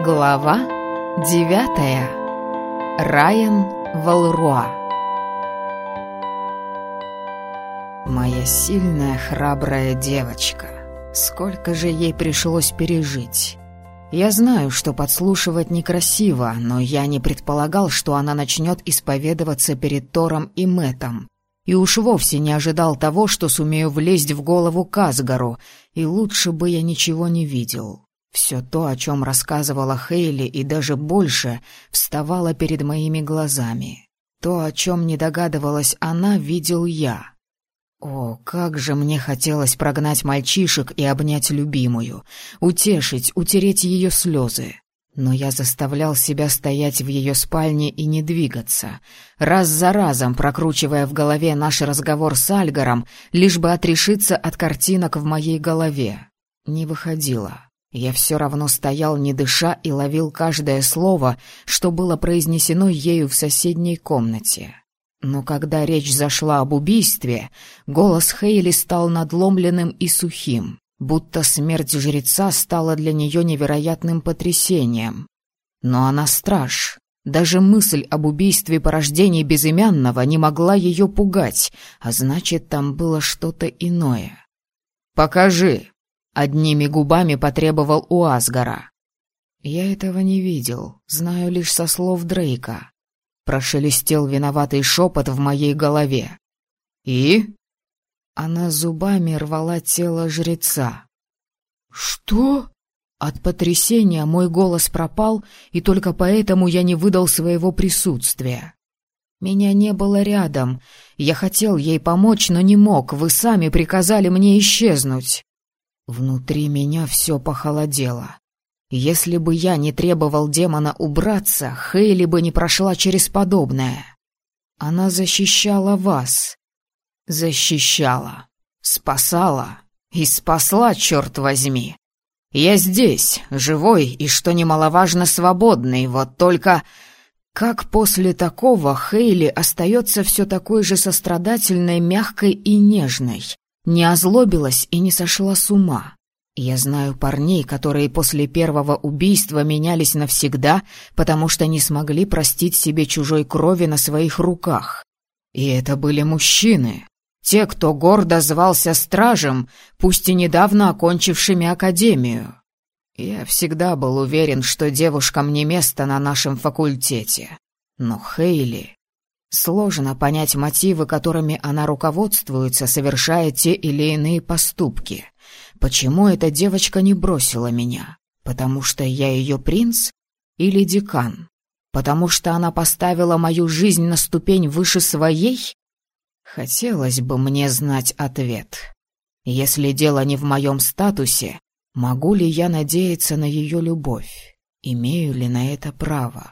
Глава 9. Райан Валруа. Моя сильная, храбрая девочка. Сколько же ей пришлось пережить. Я знаю, что подслушивать некрасиво, но я не предполагал, что она начнет исповедоваться перед Тором и Мэттом. И уж вовсе не ожидал того, что сумею влезть в голову Казгару, и лучше бы я ничего не видел. Все то, о чем рассказывала Хейли, и даже больше, вставало перед моими глазами. То, о чем не догадывалась она, видел я. О, как же мне хотелось прогнать мальчишек и обнять любимую, утешить, утереть ее слезы. Но я заставлял себя стоять в ее спальне и не двигаться, раз за разом прокручивая в голове наш разговор с Альгаром, лишь бы отрешиться от картинок в моей голове. Не выходило. Я все равно стоял, не дыша, и ловил каждое слово, что было произнесено ею в соседней комнате. Но когда речь зашла об убийстве, голос Хейли стал надломленным и сухим, будто смерть жреца стала для нее невероятным потрясением. Но она страж. Даже мысль об убийстве порождений безымянного не могла ее пугать, а значит, там было что-то иное. «Покажи!» — одними губами потребовал у Асгара. Я этого не видел, знаю лишь со слов Дрейка. Прошелестел виноватый шепот в моей голове. «И?» Она зубами рвала тело жреца. «Что?» От потрясения мой голос пропал, и только поэтому я не выдал своего присутствия. Меня не было рядом. Я хотел ей помочь, но не мог. Вы сами приказали мне исчезнуть. Внутри меня все похолодело. Если бы я не требовал демона убраться, Хейли бы не прошла через подобное. Она защищала вас. Защищала. Спасала. И спасла, черт возьми. Я здесь, живой и, что немаловажно, свободный. Вот только как после такого Хейли остается все такой же сострадательной, мягкой и нежной? Не озлобилась и не сошла с ума. Я знаю парней, которые после первого убийства менялись навсегда, потому что не смогли простить себе чужой крови на своих руках. И это были мужчины. Те, кто гордо звался стражем, пусть и недавно окончившими академию. Я всегда был уверен, что девушкам не место на нашем факультете. Но Хейли... Сложно понять мотивы, которыми она руководствуется, совершая те или иные поступки. Почему эта девочка не бросила меня? Потому что я ее принц или декан? Потому что она поставила мою жизнь на ступень выше своей? Хотелось бы мне знать ответ. Если дело не в моем статусе, могу ли я надеяться на ее любовь? Имею ли на это право?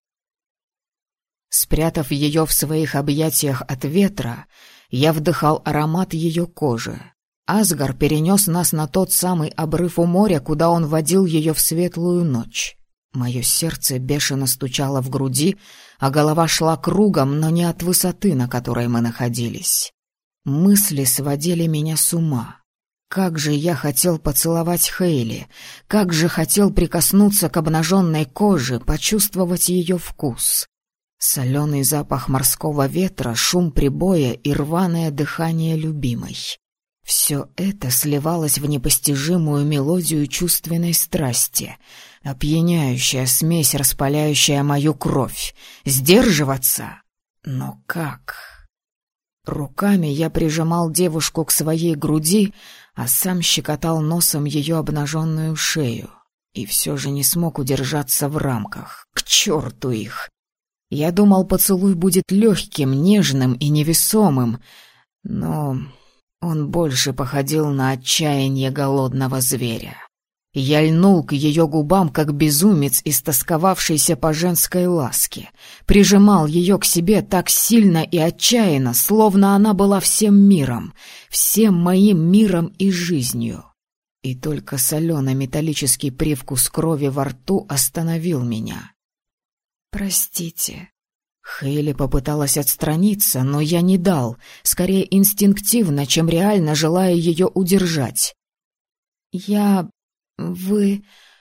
Спрятав ее в своих объятиях от ветра, я вдыхал аромат ее кожи. Асгар перенес нас на тот самый обрыв у моря, куда он водил ее в светлую ночь. Мое сердце бешено стучало в груди, а голова шла кругом, но не от высоты, на которой мы находились. Мысли сводили меня с ума. Как же я хотел поцеловать Хейли, как же хотел прикоснуться к обнаженной коже, почувствовать ее вкус. Соленый запах морского ветра, шум прибоя и рваное дыхание любимой. Все это сливалось в непостижимую мелодию чувственной страсти, опьяняющая смесь, распаляющая мою кровь. Сдерживаться? Но как? Руками я прижимал девушку к своей груди, а сам щекотал носом ее обнаженную шею. И все же не смог удержаться в рамках. К черту их! Я думал, поцелуй будет легким, нежным и невесомым, но он больше походил на отчаяние голодного зверя. Я льнул к ее губам, как безумец, истосковавшийся по женской ласке, прижимал ее к себе так сильно и отчаянно, словно она была всем миром, всем моим миром и жизнью. И только соленый-металлический привкус крови во рту остановил меня. «Простите». Хейли попыталась отстраниться, но я не дал, скорее инстинктивно, чем реально желая ее удержать. Вы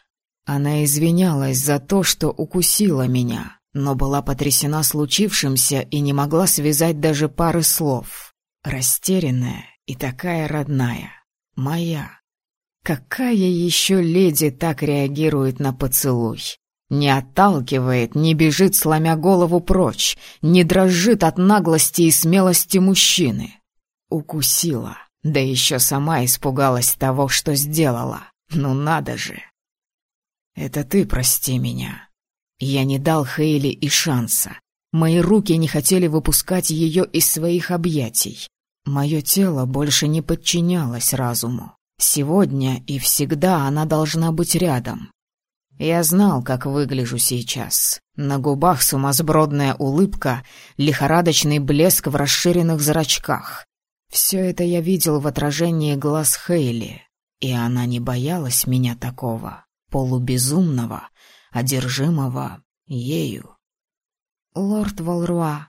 Она извинялась за то, что укусила меня, но была потрясена случившимся и не могла связать даже пары слов. Растерянная и такая родная. Моя. Какая еще леди так реагирует на поцелуй? Не отталкивает, не бежит, сломя голову прочь, не дрожит от наглости и смелости мужчины. Укусила, да еще сама испугалась того, что сделала. Ну надо же. Это ты прости меня. Я не дал Хейли и шанса. Мои руки не хотели выпускать ее из своих объятий. Мое тело больше не подчинялось разуму. Сегодня и всегда она должна быть рядом. Я знал, как выгляжу сейчас. На губах сумасбродная улыбка, лихорадочный блеск в расширенных зрачках. Все это я видел в отражении глаз Хейли, и она не боялась меня такого, полубезумного, одержимого ею. «Лорд Валруа».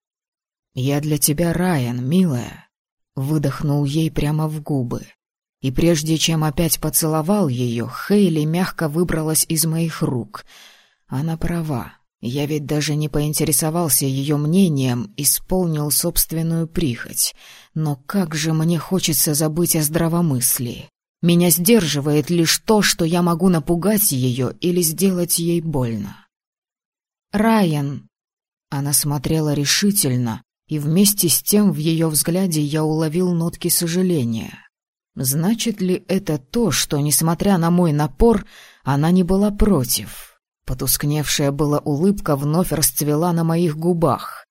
«Я для тебя Райан, милая», — выдохнул ей прямо в губы. И прежде чем опять поцеловал ее, Хейли мягко выбралась из моих рук. Она права. Я ведь даже не поинтересовался ее мнением, исполнил собственную прихоть. Но как же мне хочется забыть о здравомыслии. Меня сдерживает лишь то, что я могу напугать ее или сделать ей больно. «Райан!» Она смотрела решительно, и вместе с тем в ее взгляде я уловил нотки сожаления. Значит ли это то, что, несмотря на мой напор, она не была против? Потускневшая была улыбка вновь расцвела на моих губах.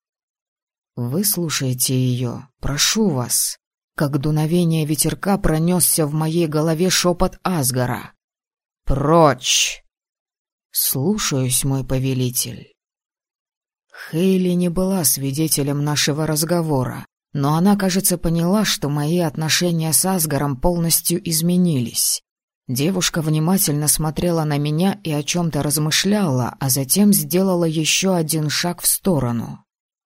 «Выслушайте ее, прошу вас». Как дуновение ветерка пронесся в моей голове шепот Асгара. «Прочь!» «Слушаюсь, мой повелитель». Хейли не была свидетелем нашего разговора, но она, кажется, поняла, что мои отношения с Асгаром полностью изменились. Девушка внимательно смотрела на меня и о чем-то размышляла, а затем сделала еще один шаг в сторону.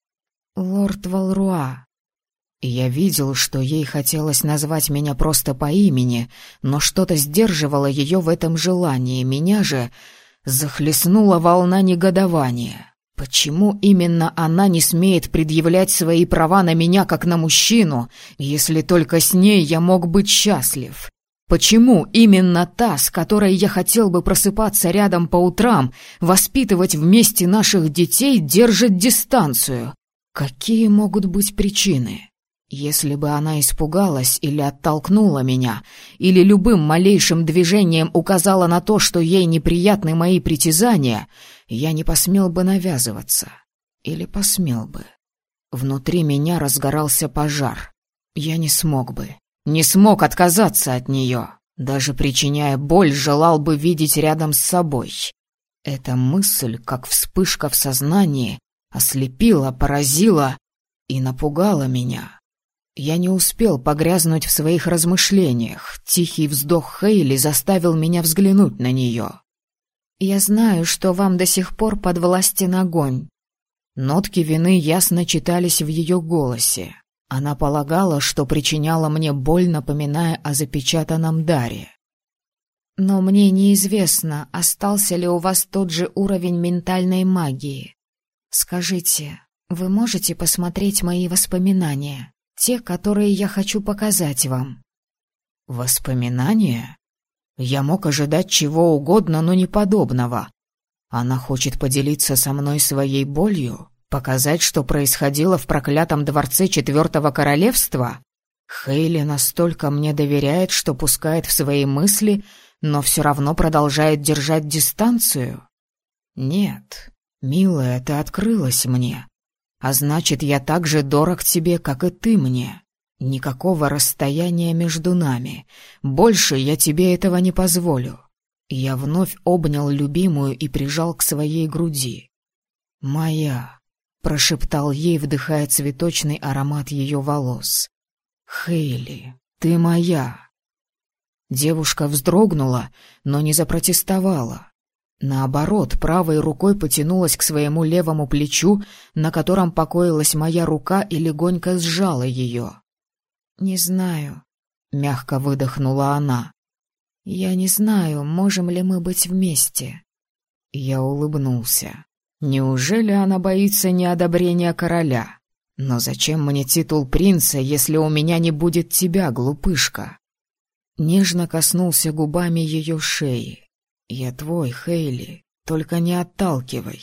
«Лорд Валруа». Я видел, что ей хотелось назвать меня просто по имени, но что-то сдерживало ее в этом желании. Меня же захлестнула волна негодования. Почему именно она не смеет предъявлять свои права на меня как на мужчину, если только с ней я мог быть счастлив? Почему именно та, с которой я хотел бы просыпаться рядом по утрам, воспитывать вместе наших детей, держит дистанцию? Какие могут быть причины? Если бы она испугалась или оттолкнула меня, или любым малейшим движением указала на то, что ей неприятны мои притязания, я не посмел бы навязываться. Или посмел бы. Внутри меня разгорался пожар. Я не смог отказаться от нее. Даже причиняя боль, желал бы видеть рядом с собой. Эта мысль, как вспышка в сознании, ослепила, поразила и напугала меня. Я не успел погрязнуть в своих размышлениях. Тихий вздох Хейли заставил меня взглянуть на нее. «Я знаю, что вам до сих пор подвластен огонь». Нотки вины ясно читались в ее голосе. Она полагала, что причиняла мне боль, напоминая о запечатанном даре. «Но мне неизвестно, остался ли у вас тот же уровень ментальной магии. Скажите, вы можете посмотреть мои воспоминания? Те, которые я хочу показать вам». «Воспоминания?» Я мог ожидать чего угодно, но не подобного. Она хочет поделиться со мной своей болью, показать, что происходило в проклятом дворце Четвертого Королевства? Хейли настолько мне доверяет, что пускает в свои мысли, но все равно продолжает держать дистанцию? Нет, милая, ты открылась мне. А значит, я так же дорог тебе, как и ты мне. Никакого расстояния между нами. Больше я тебе этого не позволю. Я вновь обнял любимую и прижал к своей груди. «Моя», — прошептал ей, вдыхая цветочный аромат ее волос. «Хейли, ты моя». Девушка вздрогнула, но не запротестовала. Наоборот, правой рукой потянулась к своему левому плечу, на котором покоилась моя рука, и легонько сжала ее. «Не знаю», — мягко выдохнула она. Я не знаю, можем ли мы быть вместе». Я улыбнулся. Неужели она боится неодобрения короля? Но зачем мне титул принца, если у меня не будет тебя, глупышка? Нежно коснулся губами ее шеи. «Я твой, Хейли, только не отталкивай».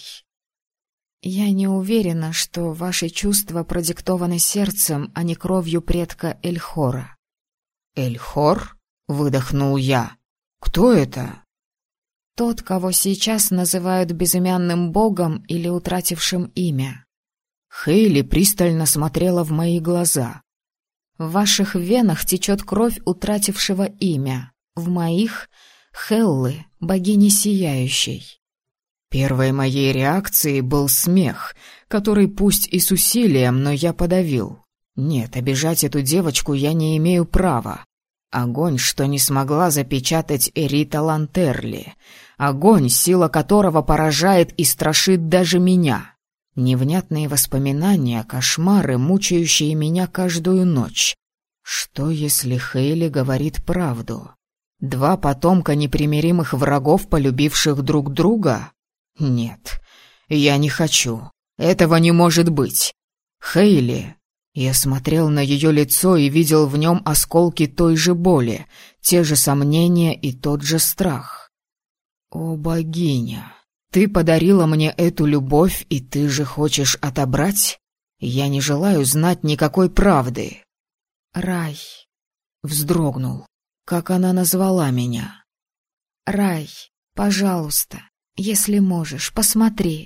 «Я не уверена, что ваши чувства продиктованы сердцем, а не кровью предка Эльхора». «Эльхор?» — выдохнул я. «Кто это?» «Тот, кого сейчас называют безымянным богом или утратившим имя». Хейли пристально смотрела в мои глаза. «В ваших венах течет кровь утратившего имя. В моих — Хеллы, богини сияющей». Первой моей реакцией был смех, который пусть и с усилием, но я подавил. Нет, обижать эту девочку я не имею права. Огонь, что не смогла запечатать Эрита Лантерли. Огонь, сила которого поражает и страшит даже меня. Невнятные воспоминания, кошмары, мучающие меня каждую ночь. Что, если Хейли говорит правду? Два потомка непримиримых врагов, полюбивших друг друга? Нет, я не хочу. Этого не может быть. Хейли... Я смотрел на ее лицо и видел в нем осколки той же боли, те же сомнения и тот же страх. «О, богиня, ты подарила мне эту любовь, и ты же хочешь отобрать? Я не желаю знать никакой правды». «Рай», — вздрогнул, как она назвала меня. «Рай, пожалуйста, если можешь, посмотри».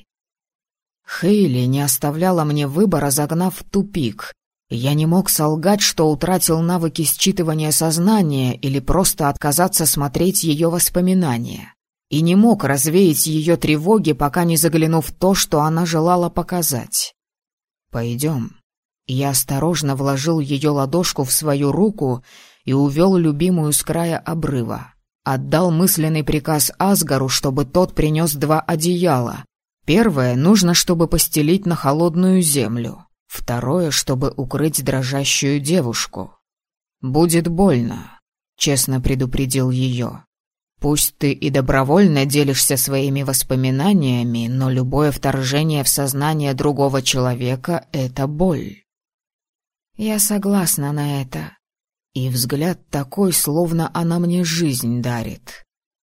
Хейли не оставляла мне выбора, загнав в тупик. Я не мог солгать, что утратил навыки считывания сознания или просто отказаться смотреть ее воспоминания. И не мог развеять ее тревоги, пока не заглянув в то, что она желала показать. «Пойдем». Я осторожно вложил ее ладошку в свою руку и увел любимую с края обрыва. Отдал мысленный приказ Асгару, чтобы тот принес 2 одеяла. Первое нужно, чтобы постелить на холодную землю. Второе, чтобы укрыть дрожащую девушку. «Будет больно», — честно предупредил ее. «Пусть ты и добровольно делишься своими воспоминаниями, но любое вторжение в сознание другого человека — это боль». «Я согласна на это». И взгляд такой, словно она мне жизнь дарит.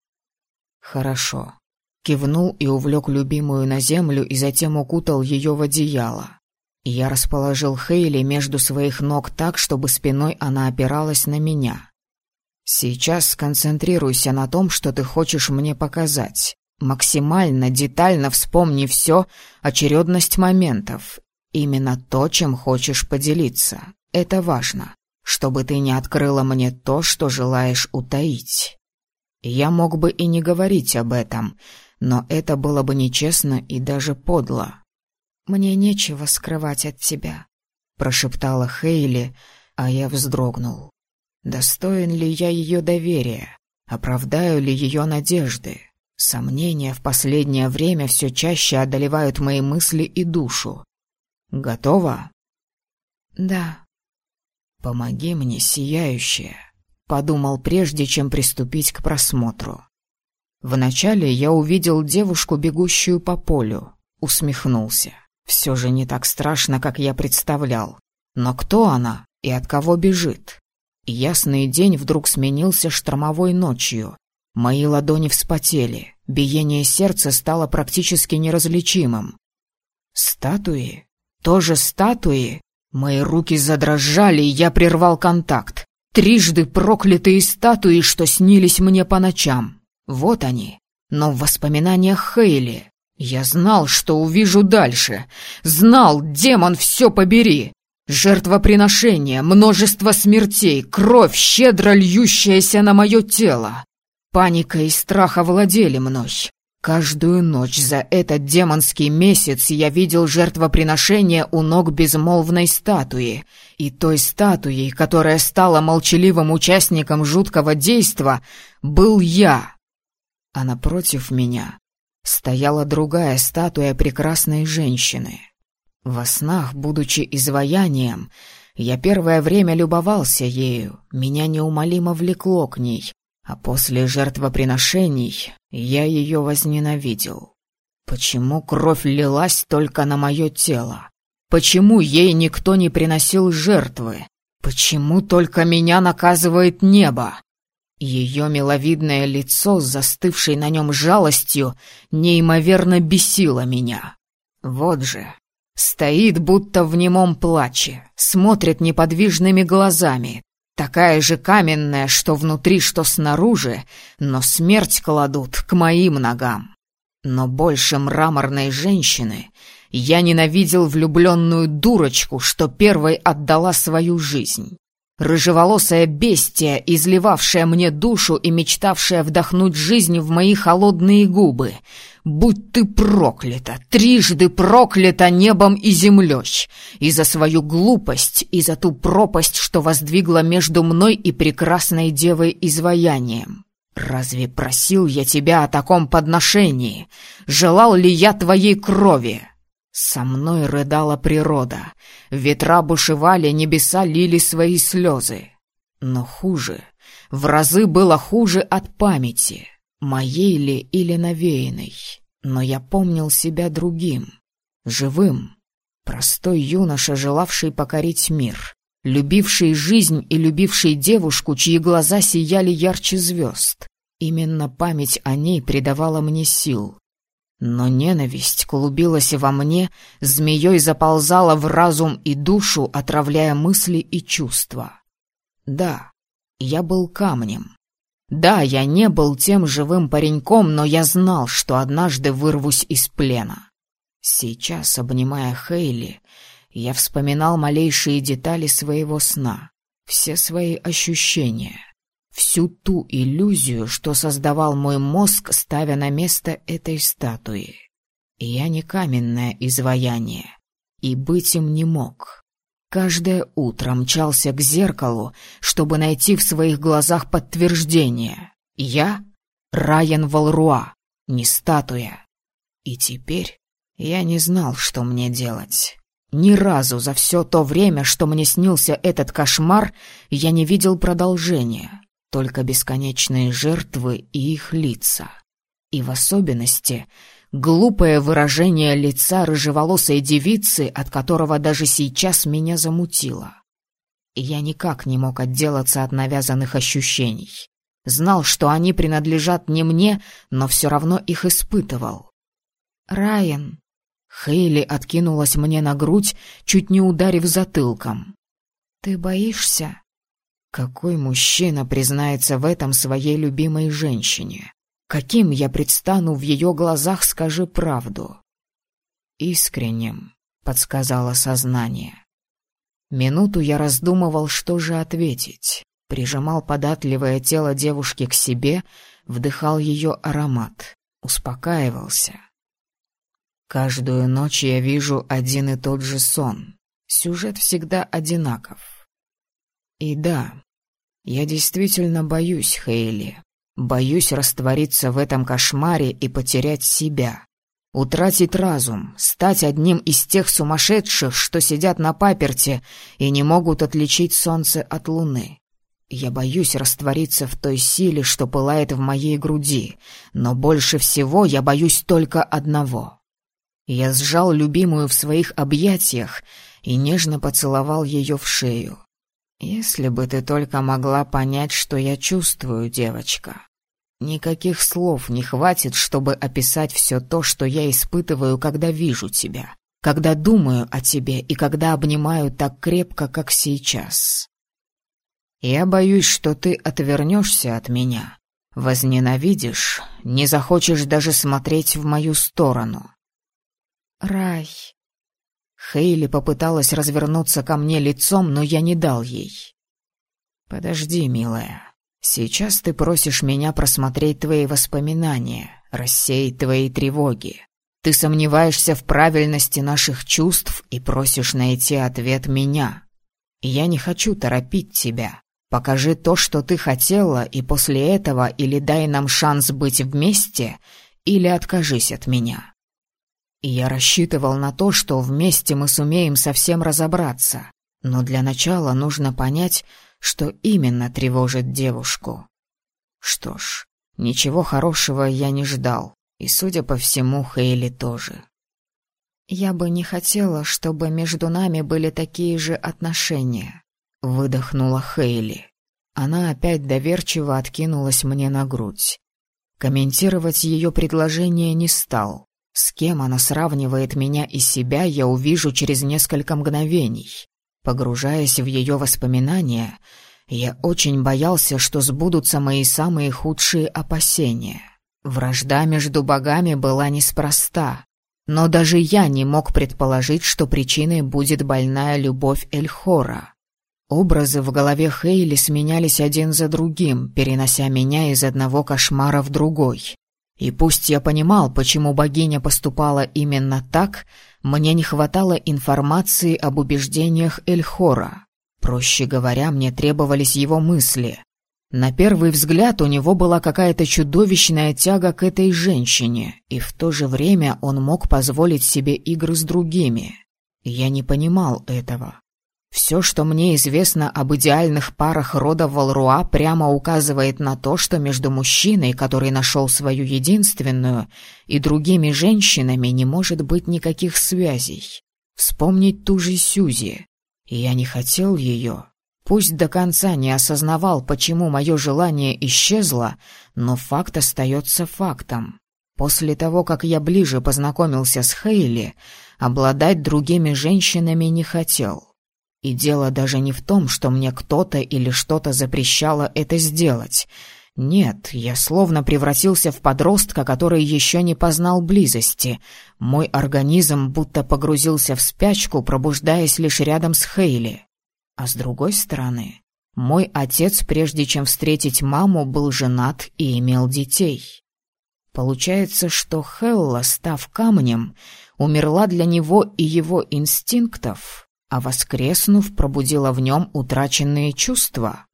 «Хорошо». Кивнул и увлек любимую на землю и затем укутал ее в одеяло. Я расположил Хейли между своих ног так, чтобы спиной она опиралась на меня. «Сейчас сконцентрируйся на том, что ты хочешь мне показать. Максимально, детально вспомни все, очередность моментов. Именно то, чем хочешь поделиться. Это важно, чтобы ты не открыла мне то, что желаешь утаить. Я мог бы и не говорить об этом, но это было бы нечестно и даже подло». «Мне нечего скрывать от тебя», — прошептала Хейли, а я вздрогнул. Достоин ли я ее доверия? Оправдаю ли ее надежды? Сомнения в последнее время все чаще одолевают мои мысли и душу. Готова? «Да». «Помоги мне, сияющая», — подумал прежде, чем приступить к просмотру. Вначале я увидел девушку, бегущую по полю, усмехнулся. Все же не так страшно, как я представлял. Но кто она и от кого бежит? Ясный день вдруг сменился штормовой ночью. Мои ладони вспотели, биение сердца стало практически неразличимым. Статуи? Тоже статуи? Мои руки задрожали, и я прервал контакт. Трижды проклятые статуи, что снились мне по ночам. Вот они, но в воспоминаниях Хейли. Я знал, что увижу дальше. Знал, демон, все побери. Жертвоприношение, множество смертей, кровь, щедро льющаяся на мое тело. Паника и страх овладели мной. Каждую ночь за этот демонский месяц я видел жертвоприношение у ног безмолвной статуи. И той статуей, которая стала молчаливым участником жуткого действа, был я. А напротив меня стояла другая статуя прекрасной женщины. Во снах, будучи изваянием, я первое время любовался ею, меня неумолимо влекло к ней. А после жертвоприношений я ее возненавидел. Почему кровь лилась только на мое тело? Почему ей никто не приносил жертвы? Почему только меня наказывает небо? Ее миловидное лицо с застывшей на нем жалостью неимоверно бесило меня. Вот же, стоит будто в немом плаче, смотрит неподвижными глазами, такая же каменная, что внутри, что снаружи, но смерть кладут к моим ногам. Но больше мраморной женщины я ненавидел влюбленную дурочку, что первой отдала свою жизнь. Рыжеволосая бестия, изливавшая мне душу и мечтавшая вдохнуть жизнь в мои холодные губы. Будь ты проклята, трижды проклята небом и землей, и за свою глупость, и за ту пропасть, что воздвигла между мной и прекрасной девой изваянием. Разве просил я тебя о таком подношении? Желал ли я твоей крови? Со мной рыдала природа, ветра бушевали, небеса лили свои слезы. Но хуже, в разы было хуже от памяти, моей ли или навеянной. Но я помнил себя другим, живым, простой юноша, желавший покорить мир, любивший жизнь и любивший девушку, чьи глаза сияли ярче звезд. Именно память о ней придавала мне сил. Но ненависть клубилась во мне, змеей заползала в разум и душу, отравляя мысли и чувства. Да, я был камнем. Да, я не был тем живым пареньком, но я знал, что однажды вырвусь из плена. Сейчас, обнимая Хейли, я вспоминал малейшие детали своего сна, все свои ощущения, всю ту иллюзию, что создавал мой мозг, ставя на место этой статуи. Я не каменное изваяние, и быть им не мог. Каждое утро мчался к зеркалу, чтобы найти в своих глазах подтверждение. Я — Райан Валруа, не статуя. И теперь я не знал, что мне делать. Ни разу за все то время, что мне снился этот кошмар, я не видел продолжения. Только бесконечные жертвы и их лица. И в особенности глупое выражение лица рыжеволосой девицы, от которого даже сейчас меня замутило. Я никак не мог отделаться от навязанных ощущений. Знал, что они принадлежат не мне, но все равно их испытывал. «Райан!» Хейли откинулась мне на грудь, чуть не ударив затылком. «Ты боишься?» Какой мужчина признается в этом своей любимой женщине? Каким я предстану в ее глазах, скажи правду? Искренним, подсказало сознание. Минуту я раздумывал, что же ответить. Прижимал податливое тело девушки к себе, вдыхал ее аромат, успокаивался. Каждую ночь я вижу один и тот же сон. Сюжет всегда одинаков. И да, я действительно боюсь Хейли. Боюсь раствориться в этом кошмаре и потерять себя. Утратить разум, стать одним из тех сумасшедших, что сидят на паперти и не могут отличить солнце от луны. Я боюсь раствориться в той силе, что пылает в моей груди, но больше всего я боюсь только одного. Я сжал любимую в своих объятиях и нежно поцеловал ее в шею. «Если бы ты только могла понять, что я чувствую, девочка. Никаких слов не хватит, чтобы описать все то, что я испытываю, когда вижу тебя, когда думаю о тебе и когда обнимаю так крепко, как сейчас. Я боюсь, что ты отвернешься от меня, возненавидишь, не захочешь даже смотреть в мою сторону». «Рай...» Хейли попыталась развернуться ко мне лицом, но я не дал ей. «Подожди, милая. Сейчас ты просишь меня просмотреть твои воспоминания, рассеять твои тревоги. Ты сомневаешься в правильности наших чувств и просишь найти ответ меня. Я не хочу торопить тебя. Покажи то, что ты хотела, и после этого или дай нам шанс быть вместе, или откажись от меня». И я рассчитывал на то, что вместе мы сумеем совсем разобраться. Но для начала нужно понять, что именно тревожит девушку. Что ж, ничего хорошего я не ждал, и, судя по всему, Хейли тоже. «Я бы не хотела, чтобы между нами были такие же отношения», — выдохнула Хейли. Она опять доверчиво откинулась мне на грудь. Комментировать ее предложение не стал. С кем она сравнивает меня и себя, я увижу через несколько мгновений. Погружаясь в ее воспоминания, я очень боялся, что сбудутся мои самые худшие опасения. Вражда между богами была неспроста. Но даже я не мог предположить, что причиной будет больная любовь Эльхора. Образы в голове Хейли сменялись один за другим, перенося меня из одного кошмара в другой. И пусть я понимал, почему богиня поступала именно так, мне не хватало информации об убеждениях Эльхора. Проще говоря, мне требовались его мысли. На первый взгляд у него была какая-то чудовищная тяга к этой женщине, и в то же время он мог позволить себе игры с другими. Я не понимал этого. Все, что мне известно об идеальных парах рода Валруа, прямо указывает на то, что между мужчиной, который нашел свою единственную, и другими женщинами не может быть никаких связей. Вспомнить ту же Сьюзи. Я не хотел ее. Пусть до конца не осознавал, почему мое желание исчезло, но факт остается фактом. После того, как я ближе познакомился с Хейли, обладать другими женщинами не хотел. И дело даже не в том, что мне кто-то или что-то запрещало это сделать. Нет, я словно превратился в подростка, который еще не познал близости. Мой организм будто погрузился в спячку, пробуждаясь лишь рядом с Хейли. А с другой стороны, мой отец, прежде чем встретить маму, был женат и имел детей. Получается, что Хелла, став камнем, умерла для него и его инстинктов, а воскреснув, пробудила в нем утраченные чувства.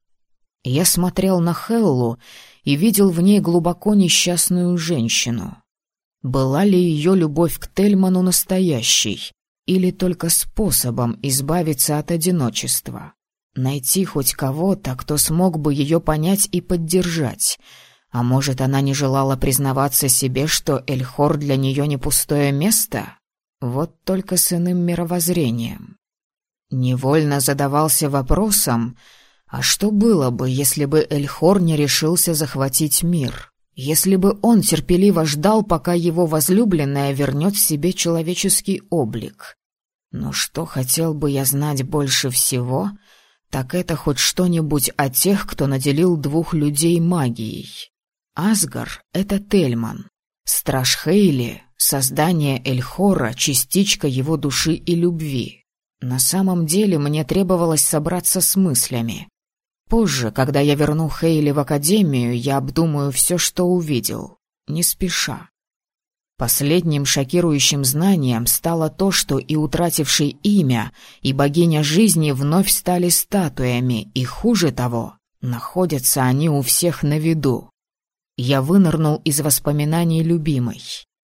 Я смотрел на Хеллу и видел в ней глубоко несчастную женщину. Была ли ее любовь к Тельману настоящей? Или только способом избавиться от одиночества? Найти хоть кого-то, кто смог бы ее понять и поддержать. А может, она не желала признаваться себе, что Эльхор для нее не пустое место? Вот только с иным мировоззрением. Невольно задавался вопросом, а что было бы, если бы Эльхор не решился захватить мир? Если бы он терпеливо ждал, пока его возлюбленная вернет себе человеческий облик? Но что хотел бы я знать больше всего, так это хоть что-нибудь о тех, кто наделил двух людей магией. Асгар — это Тельман. Страж Хейли — создание Эльхора, частичка его души и любви. На самом деле мне требовалось собраться с мыслями. Позже, когда я верну Хейли в академию, я обдумаю все, что увидел, не спеша. Последним шокирующим знанием стало то, что и утративший имя, и богиня жизни вновь стали статуями, и хуже того, находятся они у всех на виду. Я вынырнул из воспоминаний любимой.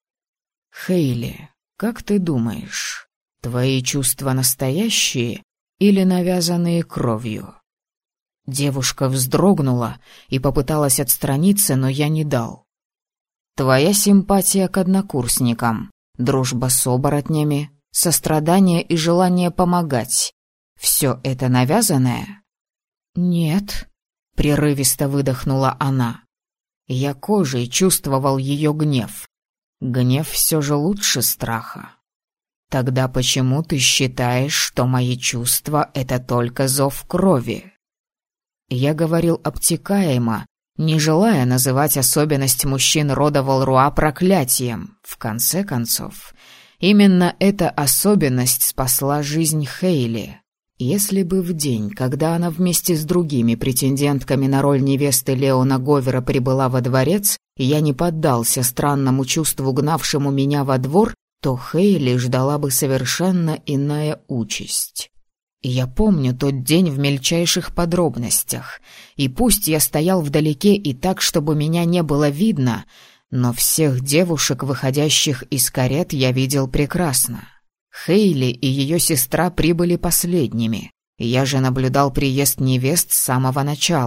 «Хейли, как ты думаешь, твои чувства настоящие или навязанные кровью?» Девушка вздрогнула и попыталась отстраниться, но я не дал. «Твоя симпатия к однокурсникам, дружба с оборотнями, сострадание и желание помогать — все это навязанное?» «Нет», — прерывисто выдохнула она. Я кожей чувствовал ее гнев. Гнев все же лучше страха. «Тогда почему ты считаешь, что мои чувства — это только зов крови?» Я говорил обтекаемо, не желая называть особенность мужчин рода Валруа проклятием. В конце концов, именно эта особенность спасла жизнь Хейли. Если бы в день, когда она вместе с другими претендентками на роль невесты Леона Говера прибыла во дворец, я не поддался странному чувству, гнавшему меня во двор, то Хейли ждала бы совершенно иная участь. Я помню тот день в мельчайших подробностях, и пусть я стоял вдалеке и так, чтобы меня не было видно, но всех девушек, выходящих из карет, я видел прекрасно. Хейли и ее сестра прибыли последними. Я же наблюдал приезд невест с самого начала.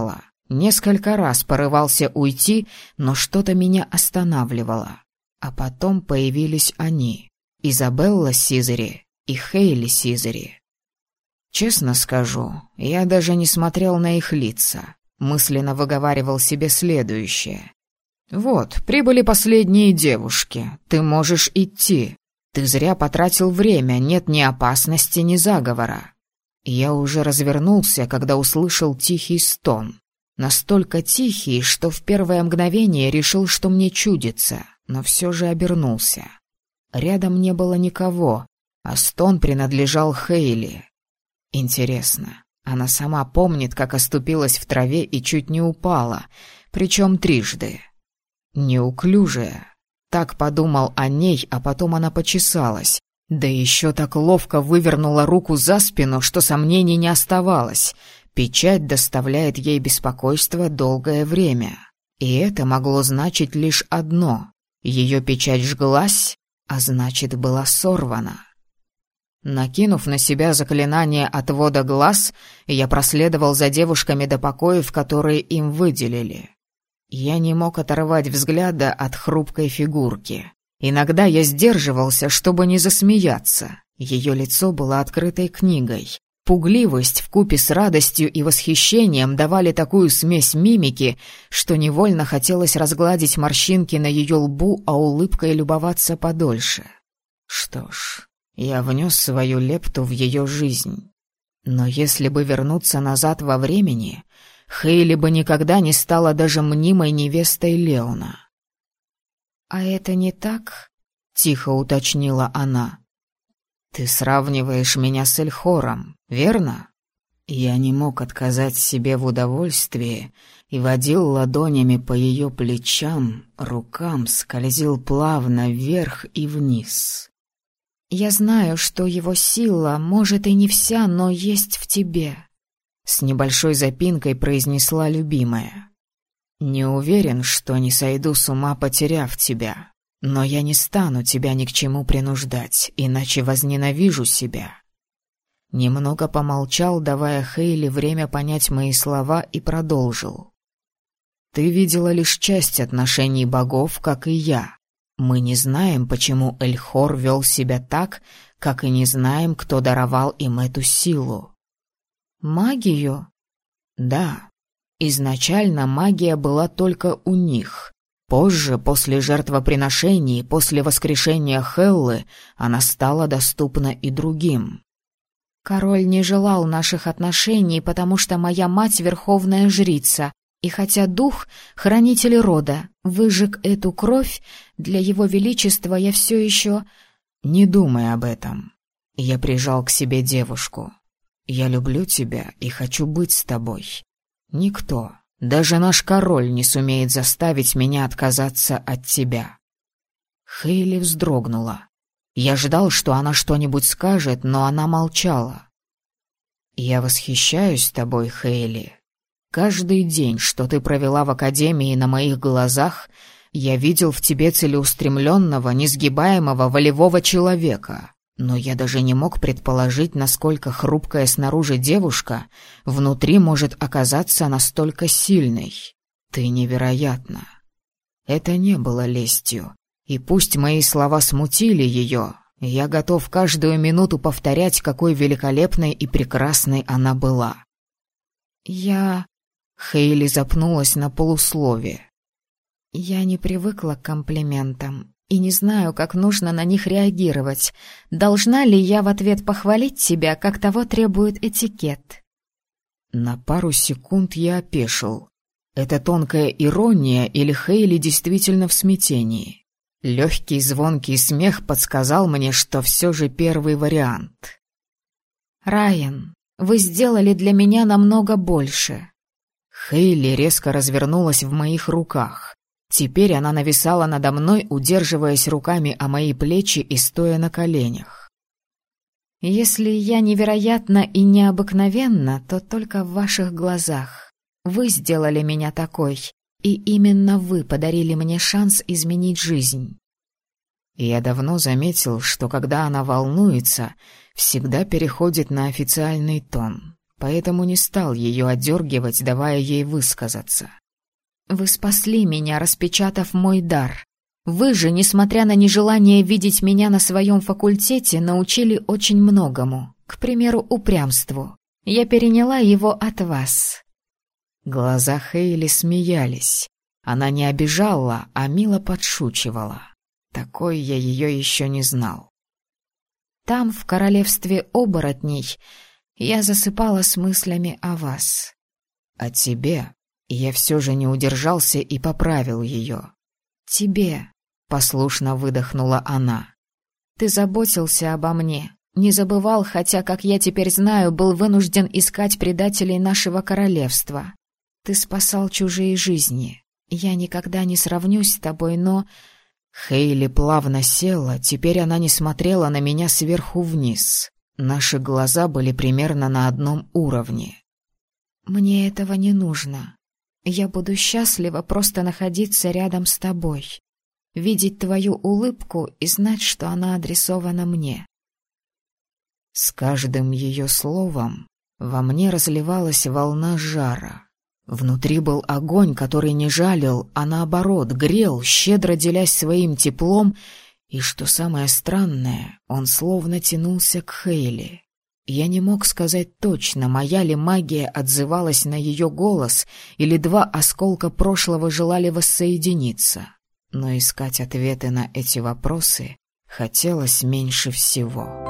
Несколько раз порывался уйти, но что-то меня останавливало. А потом появились они — Изабелла Сизери и Хейли Сизери. Честно скажу, я даже не смотрел на их лица, мысленно выговаривал себе следующее. «Вот, прибыли последние девушки, ты можешь идти. Ты зря потратил время, нет ни опасности, ни заговора». Я уже развернулся, когда услышал тихий стон. Настолько тихий, что в первое мгновение решил, что мне чудится, но все же обернулся. Рядом не было никого, а стон принадлежал Хейли. Интересно, она сама помнит, как оступилась в траве и чуть не упала, причем трижды. Неуклюжая. Так подумал о ней, а потом она почесалась. Да еще так ловко вывернула руку за спину, что сомнений не оставалось. Печать доставляет ей беспокойство долгое время. И это могло значить лишь одно. Ее печать жглась, а значит, была сорвана. Накинув на себя заклинание отвода глаз, я проследовал за девушками до покоев, которые им выделили. Я не мог оторвать взгляда от хрупкой фигурки. Иногда я сдерживался, чтобы не засмеяться. Ее лицо было открытой книгой. Пугливость вкупе с радостью и восхищением давали такую смесь мимики, что невольно хотелось разгладить морщинки на ее лбу, а улыбкой любоваться подольше. Что ж, я внес свою лепту в ее жизнь. Но если бы вернуться назад во времени, Хейли бы никогда не стала даже мнимой невестой Леона. «А это не так?» — тихо уточнила она. «Ты сравниваешь меня с Эльхором, верно?» Я не мог отказать себе в удовольствии и водил ладонями по ее плечам, рукам скользил плавно вверх и вниз. «Я знаю, что его сила, может, и не вся, но есть в тебе», — с небольшой запинкой произнесла любимая. «Не уверен, что не сойду с ума, потеряв тебя, но я не стану тебя ни к чему принуждать, иначе возненавижу себя». Немного помолчал, давая Хейли время понять мои слова, и продолжил. «Ты видела лишь часть отношений богов, как и я. Мы не знаем, почему Эльхор вел себя так, как и не знаем, кто даровал им эту силу». «Магию?» «Да. Изначально магия была только у них. Позже, после жертвоприношений, после воскрешения Хеллы, она стала доступна и другим». «Король не желал наших отношений, потому что моя мать — верховная жрица, и хотя дух, хранитель рода, выжег эту кровь, для его величества я все еще...» «Не думай об этом». Я прижал к себе девушку. «Я люблю тебя и хочу быть с тобой. Никто, даже наш король, не сумеет заставить меня отказаться от тебя». Хейли вздрогнула. Я ждал, что она что-нибудь скажет, но она молчала. «Я восхищаюсь тобой, Хейли. Каждый день, что ты провела в академии на моих глазах, я видел в тебе целеустремленного, несгибаемого, волевого человека. Но я даже не мог предположить, насколько хрупкая снаружи девушка внутри может оказаться настолько сильной. Ты невероятна». Это не было лестью. И пусть мои слова смутили ее, я готов каждую минуту повторять, какой великолепной и прекрасной она была. Хейли запнулась на полуслове. «Я не привыкла к комплиментам и не знаю, как нужно на них реагировать. Должна ли я в ответ похвалить тебя, как того требует этикет?» На пару секунд я опешил. Это тонкая ирония или Хейли действительно в смятении? Легкий звонкий смех подсказал мне, что все же первый вариант. «Райан, вы сделали для меня намного больше». Хейли резко развернулась в моих руках. Теперь она нависала надо мной, удерживаясь руками о мои плечи и стоя на коленях. «Если я невероятна и необыкновенна, то только в ваших глазах. Вы сделали меня такой, и именно вы подарили мне шанс изменить жизнь». Я давно заметил, что когда она волнуется, всегда переходит на официальный тон. поэтому не стал ее отдергивать, давая ей высказаться. «Вы спасли меня, распечатав мой дар. Вы же, несмотря на нежелание видеть меня на своем факультете, научили очень многому, к примеру, упрямству. Я переняла его от вас». Глаза Хейли смеялись. Она не обижала, а мило подшучивала. Такой я ее еще не знал. «Там, в королевстве оборотней, я засыпала с мыслями о вас». «О тебе?» Я все же не удержался и поправил ее. «Тебе», — послушно выдохнула она. «Ты заботился обо мне, не забывал, хотя, как я теперь знаю, был вынужден искать предателей нашего королевства. Ты спасал чужие жизни. Я никогда не сравнюсь с тобой, но...» Хейли плавно села, теперь она не смотрела на меня сверху вниз. Наши глаза были примерно на одном уровне. «Мне этого не нужно. Я буду счастлива просто находиться рядом с тобой, видеть твою улыбку и знать, что она адресована мне». С каждым ее словом во мне разливалась волна жара. Внутри был огонь, который не жалил, а наоборот грел, щедро делясь своим теплом, и, что самое странное, он словно тянулся к Хейли. Я не мог сказать точно, моя ли магия отзывалась на ее голос, или два осколка прошлого желали воссоединиться. Но искать ответы на эти вопросы хотелось меньше всего.